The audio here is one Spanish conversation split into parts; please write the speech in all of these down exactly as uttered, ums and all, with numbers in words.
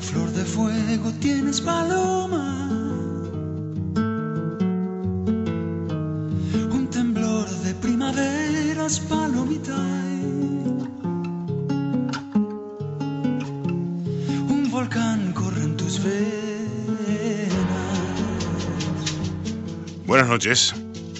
flor de fuego tienes, paloma. Un temblor de primaveras, palomita. Un volcán corre en tus venas. Buenas noches.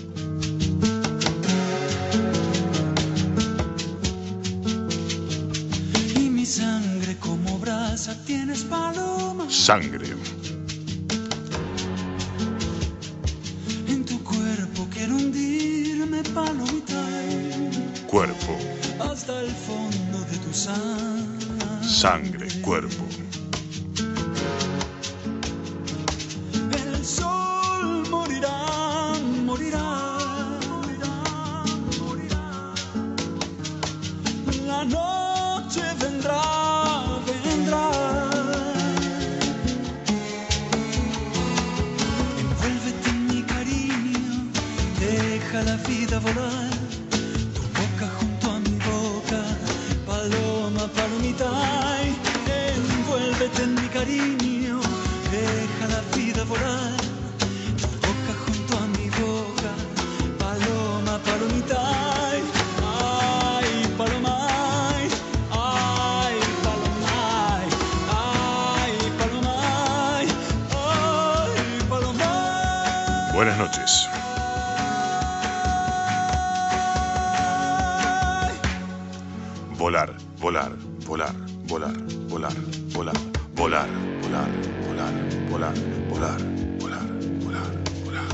Y mi sangre como brasa tienes, paloma. Sangre. En tu cuerpo quiero hundirme, palomita. Cuerpo. Hasta el fondo de tu sangre. Sangre, cuerpo. El sol morirá, morirá, morirá. La noche vendrá, vendrá. Envuélvete en mi cariño, deja la vida volar. Tu boca junto a mi boca, paloma, palomita. Envuélvete en mi cariño, deja la vida volar. Tu boca junto a mi boca, paloma, palomita. Ay, paloma, ay, paloma, ay, paloma, ay, paloma. Buenas noches. Volar, volar, volar, volar, volar, volar, volar, volar, volar, volar, volar, volar, volar, volar.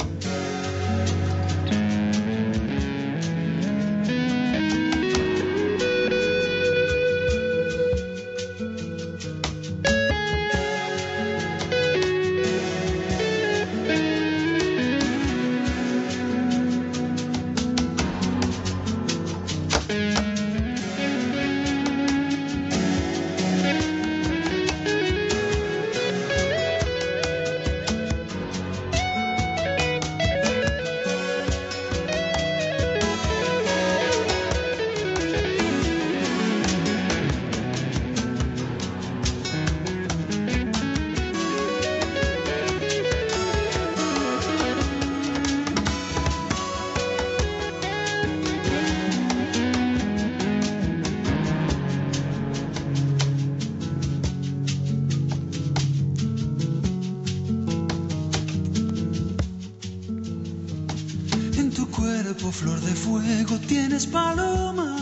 En tu cuerpo, flor de fuego tienes, paloma.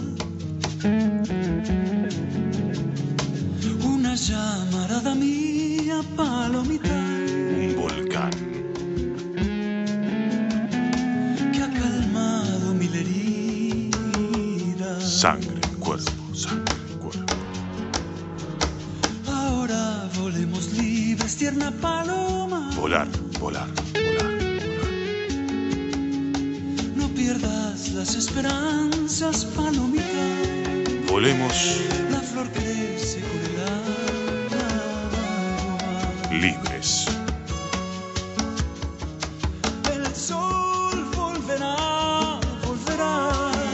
Una llamarada mía, palomita. Un volcán. Que ha calmado mil heridas. Sangre, cuerpo, sangre, cuerpo. Ahora volemos libres, tierna paloma. Volar, volar, volar. No pierdas las esperanzas, palomita. Volemos La flor crece con el agua. libres. El sol volverá, volverá.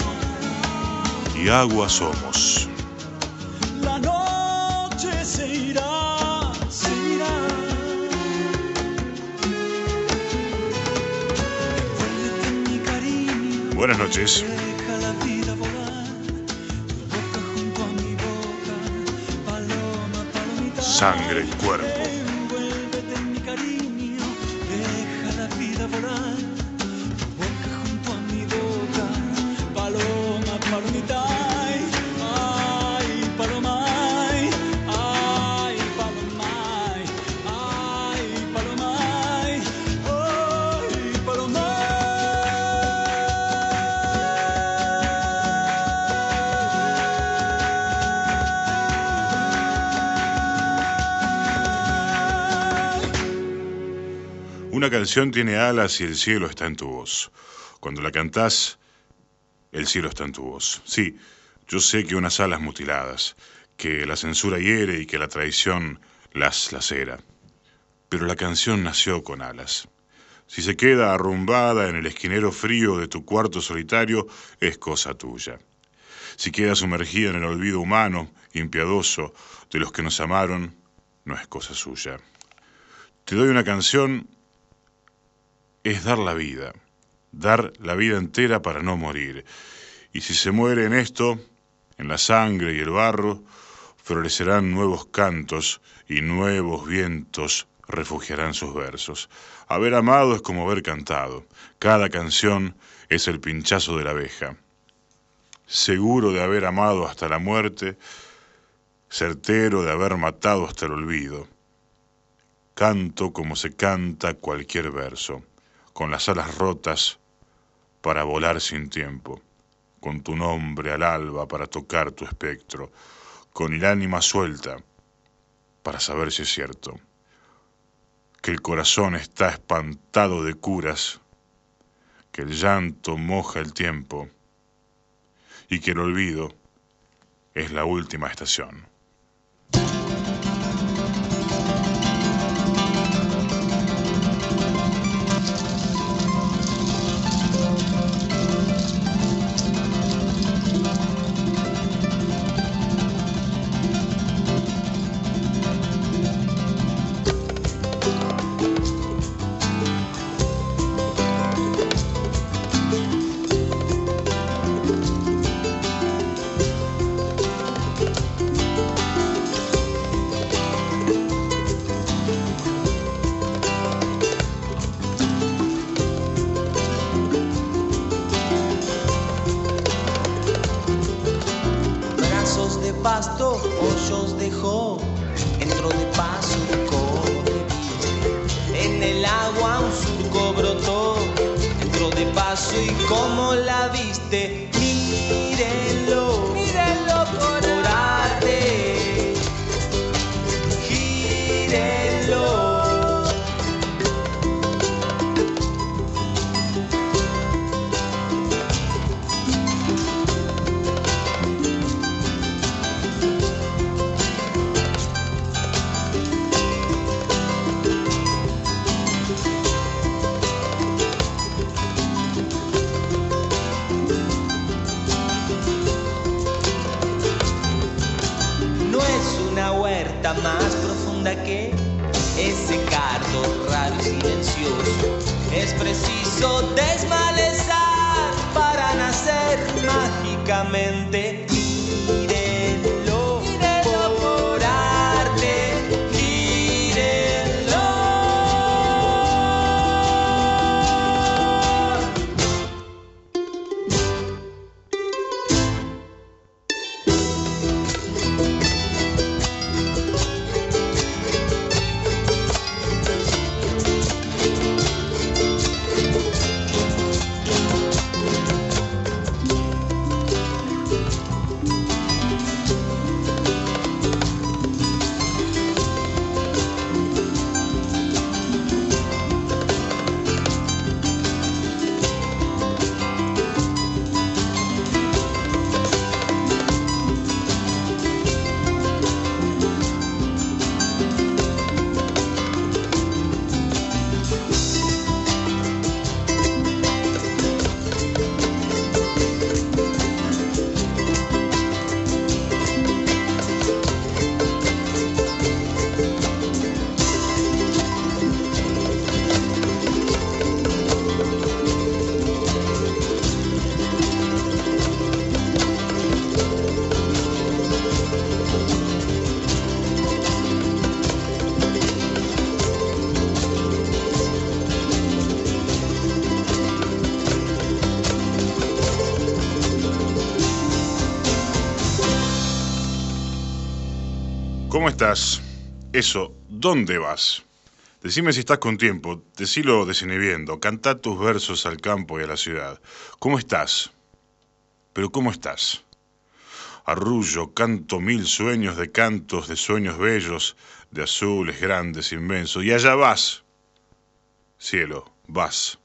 Y agua somos. La noche se irá, se irá. Envuélvete en mi cariño. Buenas noches. Deja la vida volar. Tu boca junto a mi boca. Paloma, palomita. Sangre, cuerpo. Envuélvete en mi cariño. Deja la vida volar. Tu boca junto a mi boca. Paloma, palomita. Ay, paloma. Ay, paloma. Ay, paloma. Ay, paloma. Una canción tiene alas y el cielo está en tu voz. Cuando la cantás, el cielo está en tu voz. Sí, yo sé que unas alas mutiladas, que la censura hiere y que la traición las lacera. Pero la canción nació con alas. Si se queda arrumbada en el esquinero frío de tu cuarto solitario, es cosa tuya. Si queda sumergida en el olvido humano, impiadoso, de los que nos amaron, no es cosa suya. Te doy una canción, es dar la vida, dar la vida entera para no morir. Y si se muere en esto, en la sangre y el barro, florecerán nuevos cantos y nuevos vientos refugiarán sus versos. Haber amado es como haber cantado. Cada canción es el pinchazo de la abeja. Seguro de haber amado hasta la muerte, certero de haber matado hasta el olvido. Canto como se canta cualquier verso, con las alas rotas para volar sin tiempo, con tu nombre al alba para tocar tu espectro, con el ánima suelta para saber si es cierto, que el corazón está espantado de curas, que el llanto moja el tiempo y que el olvido es la última estación. Pasto, hoyos dejó, entró de paso y corre bien. En el agua un surco brotó, entró de paso y como la viste, mírenlo, mírenlo por arte, gírenlo. Más profunda que ese cardo raro y silencioso. Es preciso desmalezar para nacer mágicamente. Mírenlo, mírenlo por arte, mírenlo. ¿Cómo estás? Eso, ¿dónde vas? Decime si estás con tiempo, decilo desinhibiendo, cantá tus versos al campo y a la ciudad. ¿Cómo estás? Pero ¿cómo estás? Arrullo, canto mil sueños de cantos, de sueños bellos, de azules grandes, inmensos, y allá vas, cielo, vas.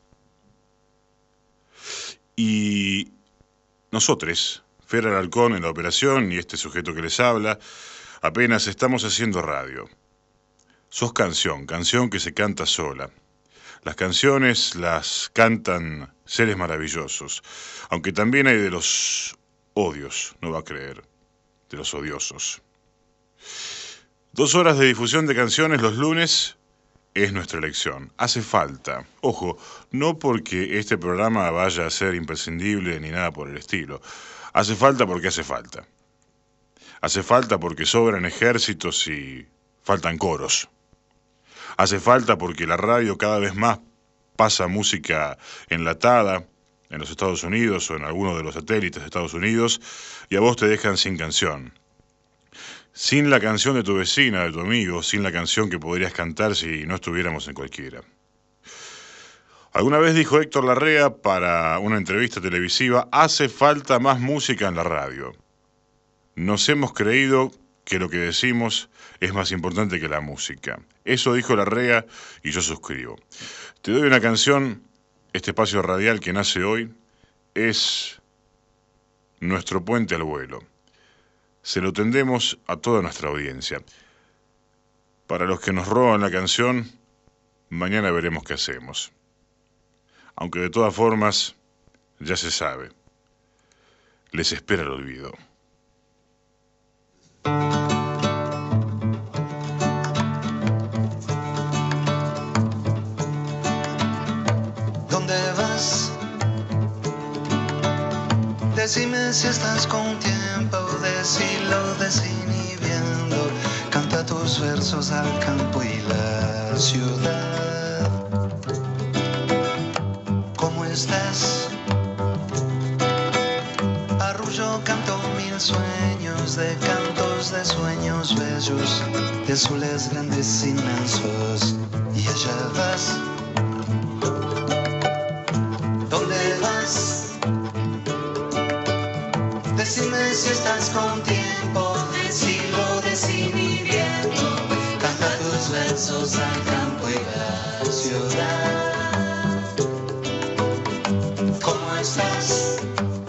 Y nosotros, Fer Alarcón en la operación y este sujeto que les habla, apenas estamos haciendo radio. Sos canción, canción que se canta sola. Las canciones las cantan seres maravillosos, aunque también hay de los odios, no va a creer, de los odiosos. Dos horas de difusión de canciones los lunes es nuestra elección. Hace falta. Ojo, no porque este programa vaya a ser imprescindible ni nada por el estilo. Hace falta porque hace falta. Hace falta porque sobran ejércitos y faltan coros. Hace falta porque la radio cada vez más pasa música enlatada en los Estados Unidos o en alguno de los satélites de Estados Unidos y a vos te dejan sin canción. Sin la canción de tu vecina, de tu amigo, sin la canción que podrías cantar si no estuviéramos en cualquiera. Alguna vez dijo Héctor Larrea para una entrevista televisiva, hace falta más música en la radio. Nos hemos creído que lo que decimos es más importante que la música. Eso dijo Larrea y yo suscribo. Te doy una canción, este espacio radial que nace hoy es nuestro puente al vuelo. Se lo tendemos a toda nuestra audiencia. Para los que nos roban la canción, mañana veremos qué hacemos. Aunque de todas formas, ya se sabe, les espera el olvido. ¿Dónde vas? Decime si estás con tiempo, decilo desinhibiendo. Canta tus versos al campo y la ciudad. ¿Cómo estás? Arrullo canto mil sueños de cantos de sueños bellos, de azules grandes inmensos. Y allá vas. ¿Dónde vas? Decime si estás con tiempo, decilo desinhibiendo. Canta tus versos al campo y la ciudad. ¿Cómo estás?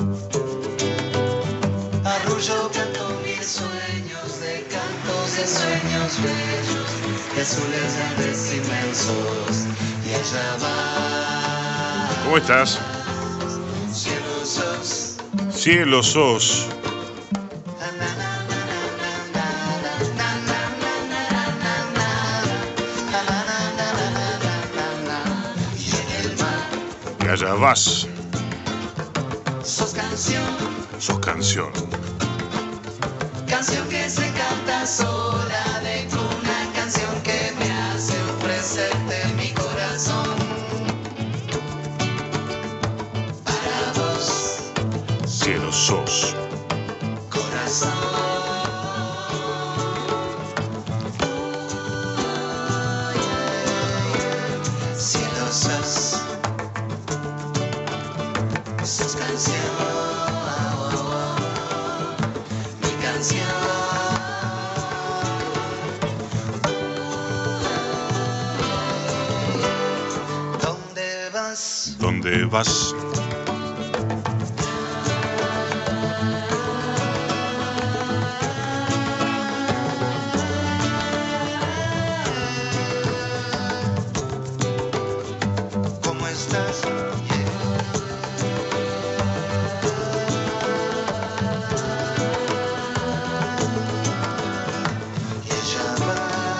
Arrullo canto mil sueños de cantos de sueños bellos, de azules grandes inmensos. Y allá va. ¿Cómo estás? Cielo sos. Cielo sos. Y allá vas. Sos canción, Sos canción. canción que se canta sola de cuna, canción que me hace ofrecerte mi corazón. Para vos, Cielo sos. corazón. Cielo sos, sos canción. ¿Dónde vas? ¿Dónde vas? ¿Cómo estás? Y allá va.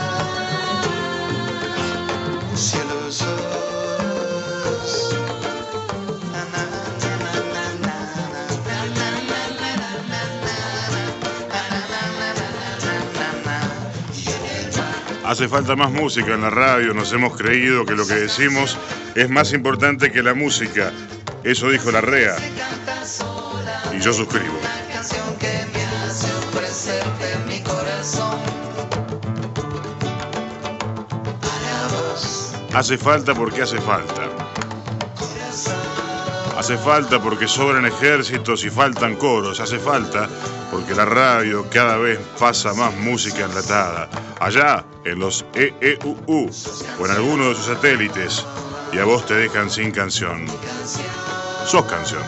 Cielo sos. Na, na, na, na, na, na, na, na, na, na, na, na. Y en el mar. Hace falta más música en la radio, nos hemos creído que lo que decimos es más importante que la música. Eso dijo Larrea Se canta sola. y yo suscribo. Una canción que me hace ofrecerte mi corazón. Para vos, Hace falta porque hace falta. corazón. Hace falta porque sobran ejércitos y faltan coros. Hace falta porque la radio cada vez pasa más música enlatada. Allá, en los E E U U o en alguno de sus satélites. Y a vos te dejan sin canción. Sos canción.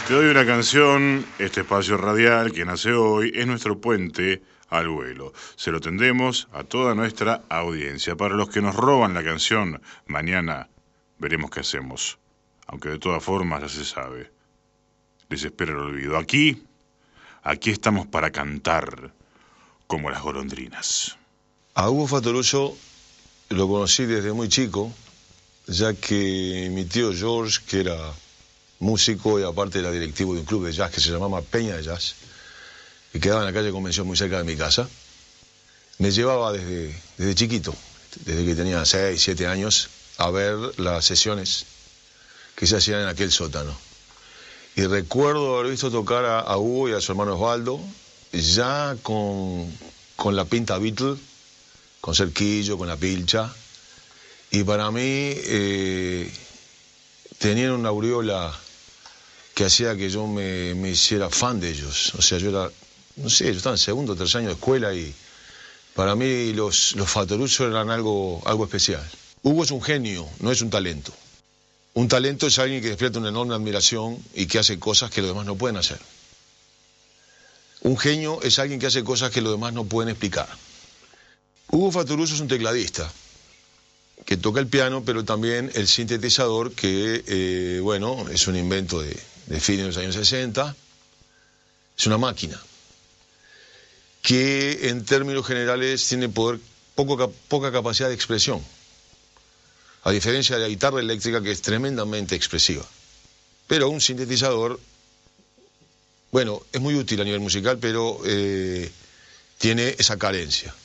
Te doy una canción, este espacio radial que nace hoy es nuestro puente al vuelo. Se lo tendemos a toda nuestra audiencia. Para los que nos roban la canción, mañana veremos qué hacemos. Aunque de todas formas ya se sabe. Les espera el olvido. Aquí, aquí estamos para cantar como las golondrinas. A Hugo Fattoruso lo conocí desde muy chico, ya que mi tío George, que era músico y aparte era directivo de un club de jazz que se llamaba Peña de Jazz, que quedaba en la calle Convención muy cerca de mi casa, me llevaba desde, desde chiquito, desde que tenía seis, siete años, a ver las sesiones que se hacían en aquel sótano. Y recuerdo haber visto tocar a, a Hugo y a su hermano Osvaldo, ya con, con la pinta Beatle, con cerquillo, con la pilcha, y para mí eh, tenían una aureola que hacía que yo me, me hiciera fan de ellos. O sea, yo era, no sé, yo estaba en segundo o tercer año de escuela y para mí los, los Fattoruso eran algo, algo especial. Hugo es un genio, no es un talento. Un talento es alguien que despierta una enorme admiración y que hace cosas que los demás no pueden hacer. Un genio es alguien que hace cosas que los demás no pueden explicar. Hugo Fattoruso es un tecladista que toca el piano, pero también el sintetizador, que, eh, bueno, es un invento de, de fines de los años sesenta. Es una máquina que, en términos generales, tiene poder, poco, poca capacidad de expresión, a diferencia de la guitarra eléctrica, que es tremendamente expresiva. Pero un sintetizador, bueno, es muy útil a nivel musical, pero eh, tiene esa carencia.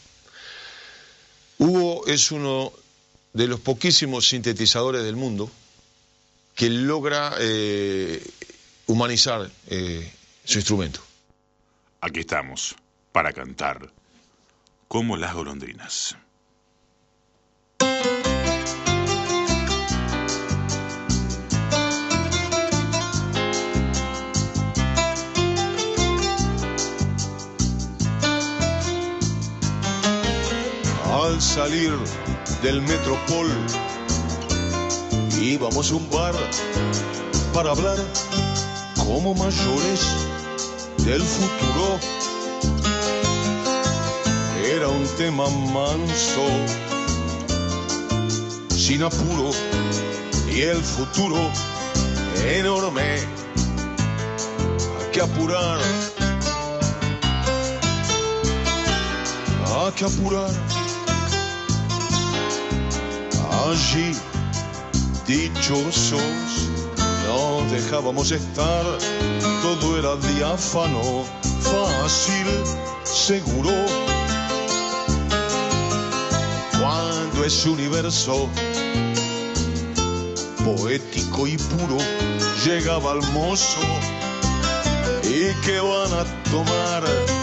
Hugo es uno de los poquísimos sintetizadores del mundo que logra eh, humanizar eh, su instrumento. Aquí estamos, para cantar como las golondrinas. Al salir del Metropol íbamos a un bar para hablar como mayores del futuro. Era un tema manso, sin apuro, y el futuro enorme. Hay que apurar, hay que apurar. Allí, dichosos, nos dejábamos estar. Todo era diáfano, fácil, seguro. Cuando es universo, poético y puro, llegaba el mozo. ¿Y qué van a tomar?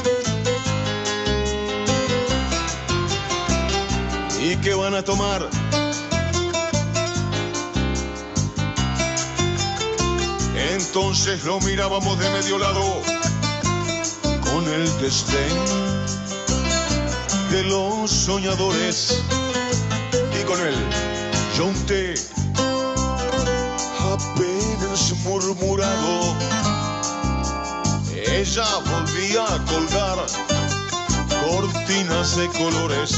¿Y qué van a tomar? Entonces lo mirábamos de medio lado, con el desdén de los soñadores, y con el yonté apenas murmurado. Ella volvía a colgar cortinas de colores,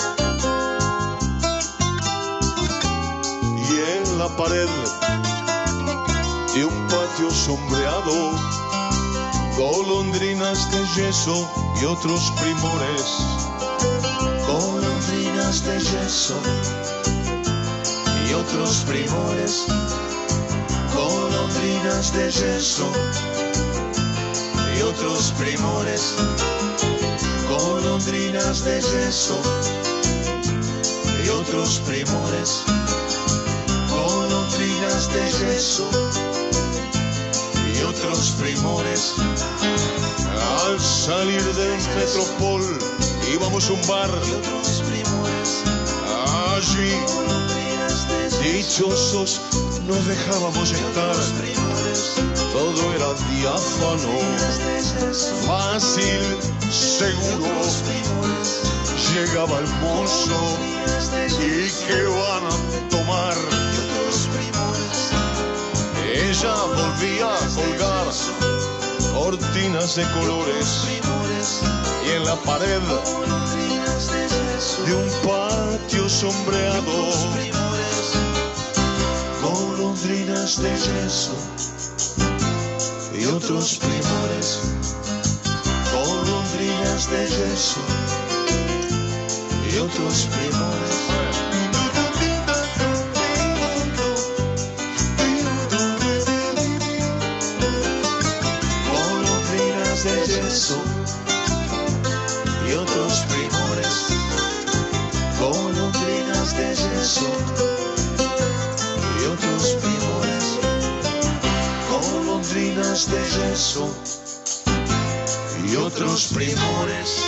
y en la pared de un patio sombreado, golondrinas de yeso y otros primores. Golondrinas de yeso y otros primores. Golondrinas de yeso y otros primores. Golondrinas de yeso y otros primores. Golondrinas de yeso y otros primores. Al salir del Metropol íbamos a un bar, Y otros primores. allí dichosos nos dejábamos estar. Todo era diáfano, fácil, seguro. Llegaba el mozo, ¿y qué van a tomar? Ella volvía a colgar cortinas de colores y en la pared de un patio sombreado, golondrinas de yeso y otros primores, golondrinas de yeso y otros primores. Golondrinas de yeso y otros primores, golondrinas de yeso y otros primores, golondrinas de yeso y otros primores.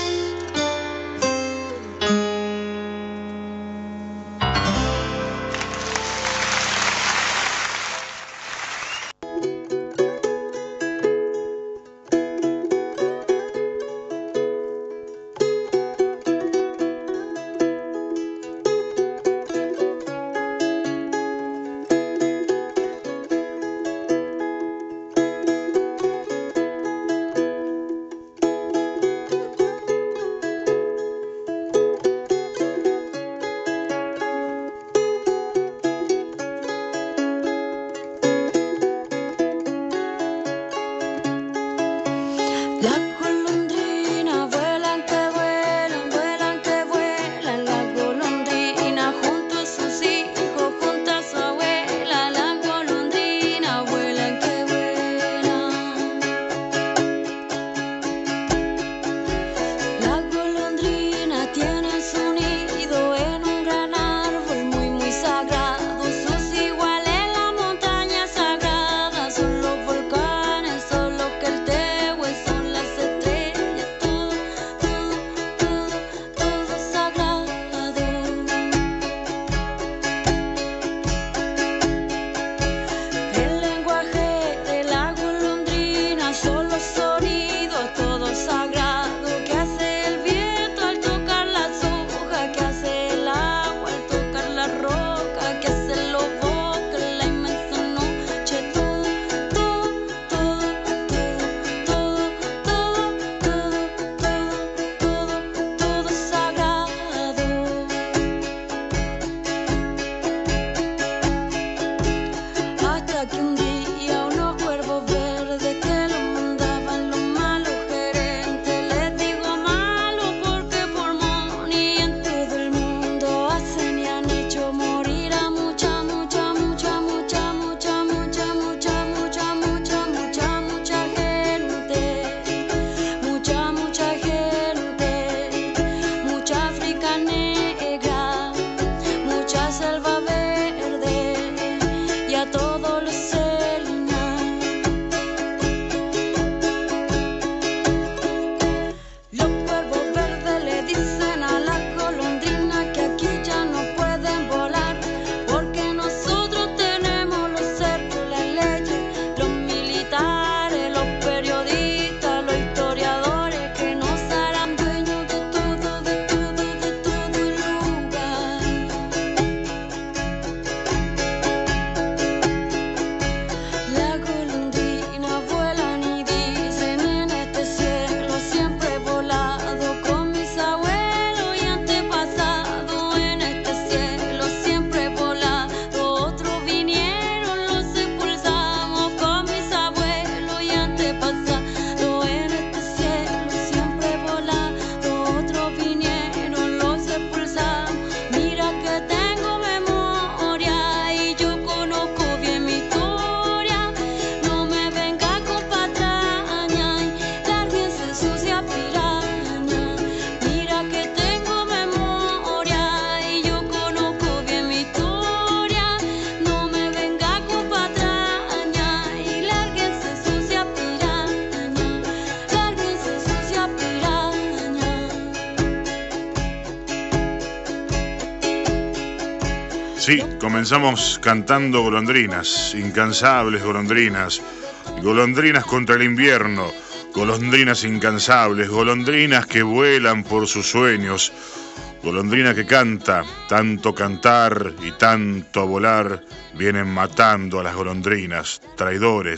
Sí, comenzamos cantando golondrinas, incansables golondrinas, golondrinas contra el invierno, golondrinas incansables, golondrinas que vuelan por sus sueños, golondrina que canta, tanto cantar y tanto volar, vienen matando a las golondrinas, traidores,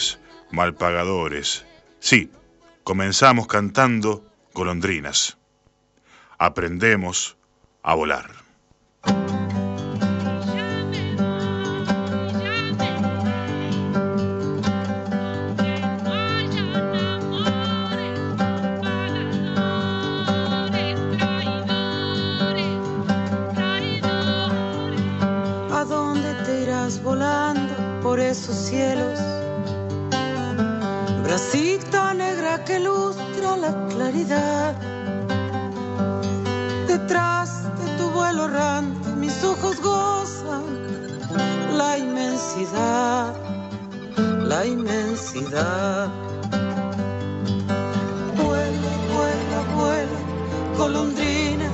malpagadores. Sí, comenzamos cantando golondrinas. Aprendemos a volar. ¿A dónde te irás volando por esos cielos? Bracita negra que lustra la claridad. Detrás de tu vuelo errante mis ojos gozan la inmensidad, la inmensidad. Vuela, vuela, vuela, golondrina,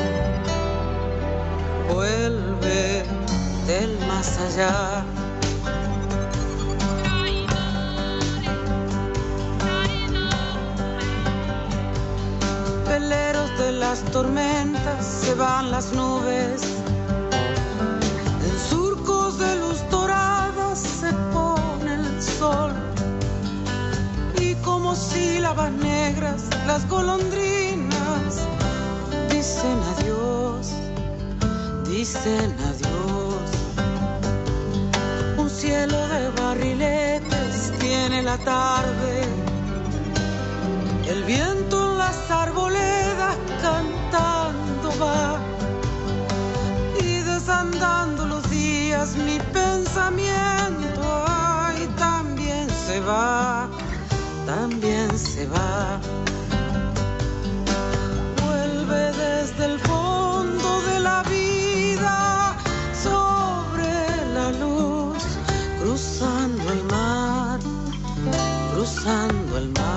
vuelve del más allá. Veleros de las tormentas se van las nubes, en surcos de luz dorada se pone el sol, y como sílabas negras las golondrinas dicen adiós, dicen adiós. Un cielo de barriletes tiene la tarde, el viento en las arboledas cantando va, y desandando los días mi pensamiento, ay, también se va, también se va. Vuelve desde el fondo de la vida sobre la luz, cruzando el mar, cruzando el mar.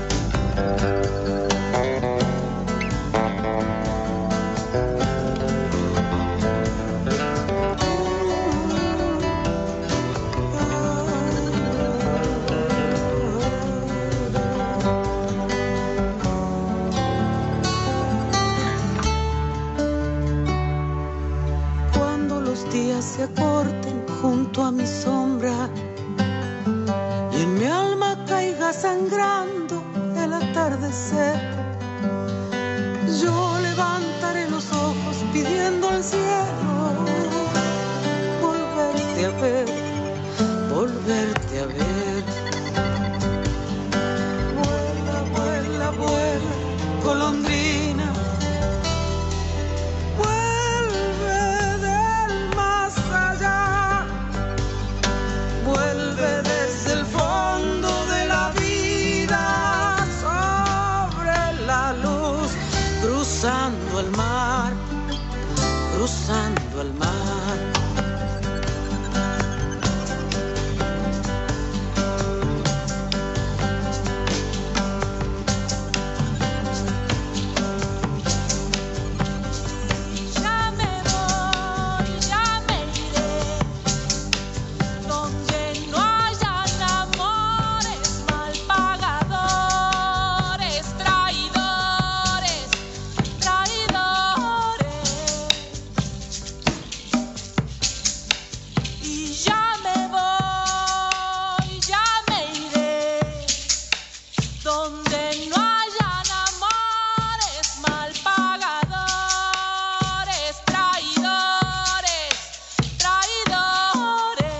Cuando los días se acorten junto a mi sombra y en mi alma caiga sangrando el atardecer, yo levantaré los ojos pidiendo al cielo volverte a ver, volverte a ver. Vuela, vuela, vuela, golondrina, vuelve del más allá, vuelve desde el fondo de la vida sobre la luz, cruzando el mar, cruzando el mar. Ya me voy, ya me iré, donde no hayan amores, mal pagadores, traidores, traidores. Y ya me voy, ya me iré, donde no hayan amores, mal pagadores, traidores, traidores.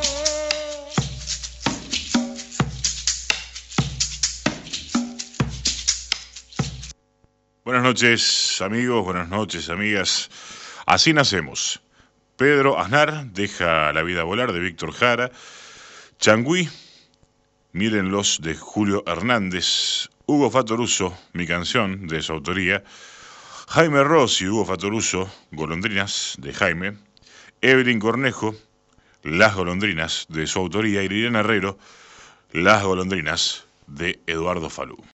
Buenas noches, amigos, buenas noches, amigas. Así nacemos. Pedro Aznar, Deja la vida volar, de Víctor Jara. Changüí, Mírenlos, de Julio Hernández. Hugo Fatoruso, Mi canción, de su autoría. Jaime Ross y Hugo Fatoruso, Golondrinas, de Jaime. Evelyn Cornejo, Las golondrinas, de su autoría. Y Liliana Herrero, Las golondrinas, de Eduardo Falú.